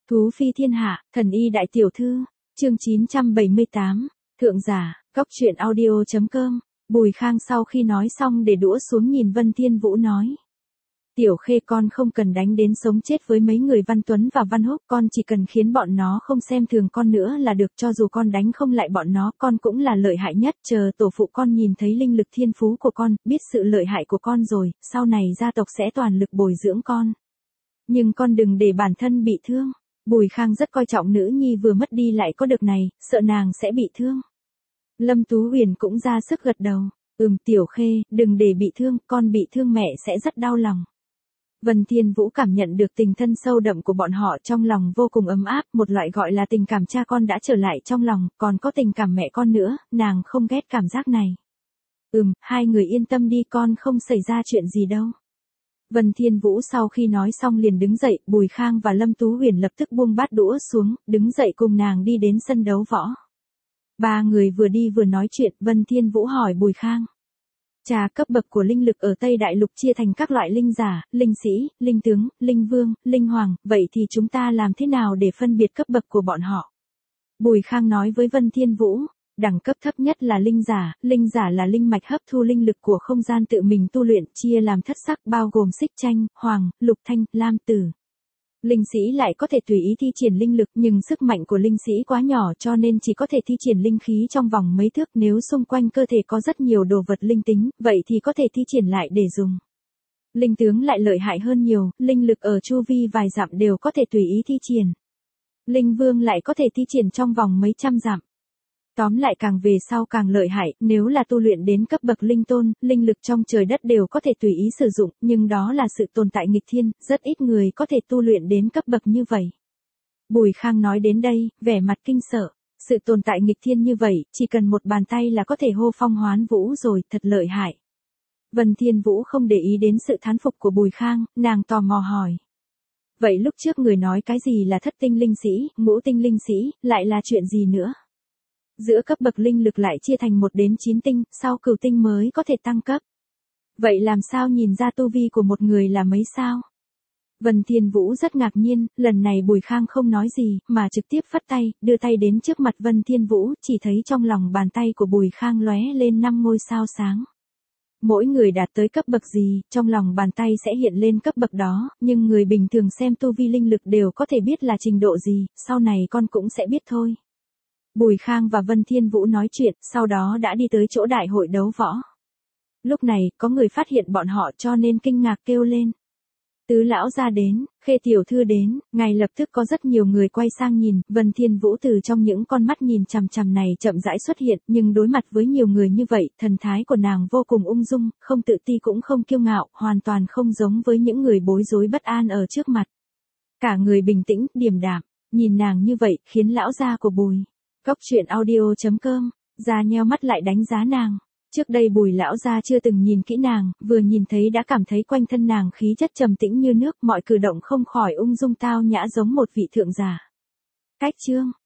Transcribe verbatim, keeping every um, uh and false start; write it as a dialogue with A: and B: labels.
A: Thú phi thiên hạ, thần y đại tiểu thư, chương chín trăm bảy mươi tám, thượng giả, góc truyện audio.com, Bùi Khang sau khi nói xong để đũa xuống nhìn Vân Thiên Vũ nói. Tiểu Khê con không cần đánh đến sống chết với mấy người Văn Tuấn và Văn Húc, con chỉ cần khiến bọn nó không xem thường con nữa là được, cho dù con đánh không lại bọn nó, con cũng là lợi hại nhất, chờ tổ phụ con nhìn thấy linh lực thiên phú của con, biết sự lợi hại của con rồi, sau này gia tộc sẽ toàn lực bồi dưỡng con. Nhưng con đừng để bản thân bị thương. Bùi Khang rất coi trọng nữ nhi vừa mất đi lại có được này, sợ nàng sẽ bị thương. Lâm Tú Huyền cũng ra sức gật đầu, ừm Tiểu Khê, đừng để bị thương, con bị thương mẹ sẽ rất đau lòng. Vân Thiên Vũ cảm nhận được tình thân sâu đậm của bọn họ, trong lòng vô cùng ấm áp, một loại gọi là tình cảm cha con đã trở lại trong lòng, còn có tình cảm mẹ con nữa, nàng không ghét cảm giác này. Ừm, hai người yên tâm đi, con không xảy ra chuyện gì đâu. Vân Thiên Vũ sau khi nói xong liền đứng dậy, Bùi Khang và Lâm Tú Huyền lập tức buông bát đũa xuống, đứng dậy cùng nàng đi đến sân đấu võ. Ba người vừa đi vừa nói chuyện, Vân Thiên Vũ hỏi Bùi Khang. Cha, cấp bậc của linh lực ở Tây Đại Lục chia thành các loại linh giả, linh sĩ, linh tướng, linh vương, linh hoàng, vậy thì chúng ta làm thế nào để phân biệt cấp bậc của bọn họ? Bùi Khang nói với Vân Thiên Vũ. Đẳng cấp thấp nhất là linh giả, linh giả là linh mạch hấp thu linh lực của không gian tự mình tu luyện, chia làm thất sắc bao gồm xích tranh, hoàng, lục thanh, lam tử. Linh sĩ lại có thể tùy ý thi triển linh lực, nhưng sức mạnh của linh sĩ quá nhỏ cho nên chỉ có thể thi triển linh khí trong vòng mấy thước, nếu xung quanh cơ thể có rất nhiều đồ vật linh tính, vậy thì có thể thi triển lại để dùng. Linh tướng lại lợi hại hơn nhiều, linh lực ở chu vi vài dặm đều có thể tùy ý thi triển. Linh vương lại có thể thi triển trong vòng mấy trăm dặm. Tóm lại càng về sau càng lợi hại, nếu là tu luyện đến cấp bậc linh tôn, linh lực trong trời đất đều có thể tùy ý sử dụng, nhưng đó là sự tồn tại nghịch thiên, rất ít người có thể tu luyện đến cấp bậc như vậy. Bùi Khang nói đến đây, vẻ mặt kinh sợ, sự tồn tại nghịch thiên như vậy, chỉ cần một bàn tay là có thể hô phong hoán vũ rồi, thật lợi hại. Vân Thiên Vũ không để ý đến sự thán phục của Bùi Khang, nàng tò mò hỏi. Vậy lúc trước người nói cái gì là thất tinh linh sĩ, ngũ tinh linh sĩ, lại là chuyện gì nữa? Giữa cấp bậc linh lực lại chia thành một đến chín tinh, sau cửu tinh mới có thể tăng cấp. Vậy làm sao nhìn ra tu vi của một người là mấy sao? Vân Thiên Vũ rất ngạc nhiên, lần này Bùi Khang không nói gì, mà trực tiếp phất tay, đưa tay đến trước mặt Vân Thiên Vũ, chỉ thấy trong lòng bàn tay của Bùi Khang lóe lên năm ngôi sao sáng. Mỗi người đạt tới cấp bậc gì, trong lòng bàn tay sẽ hiện lên cấp bậc đó, nhưng người bình thường xem tu vi linh lực đều có thể biết là trình độ gì, sau này con cũng sẽ biết thôi. Bùi Khang và Vân Thiên Vũ nói chuyện, sau đó đã đi tới chỗ đại hội đấu võ. Lúc này, có người phát hiện bọn họ cho nên kinh ngạc kêu lên. Tứ lão ra đến, Khê tiểu thư đến, ngay lập tức có rất nhiều người quay sang nhìn, Vân Thiên Vũ từ trong những con mắt nhìn chằm chằm này chậm rãi xuất hiện, nhưng đối mặt với nhiều người như vậy, thần thái của nàng vô cùng ung dung, không tự ti cũng không kiêu ngạo, hoàn toàn không giống với những người bối rối bất an ở trước mặt. Cả người bình tĩnh, điềm đạm, nhìn nàng như vậy, khiến lão gia của Bùi Góc truyện audio.com, ra nheo mắt lại đánh giá nàng. Trước đây Bùi lão gia chưa từng nhìn kỹ nàng, vừa nhìn thấy đã cảm thấy quanh thân nàng khí chất trầm tĩnh như nước, mọi cử động không khỏi ung dung tao nhã giống một vị thượng giả. Cách chương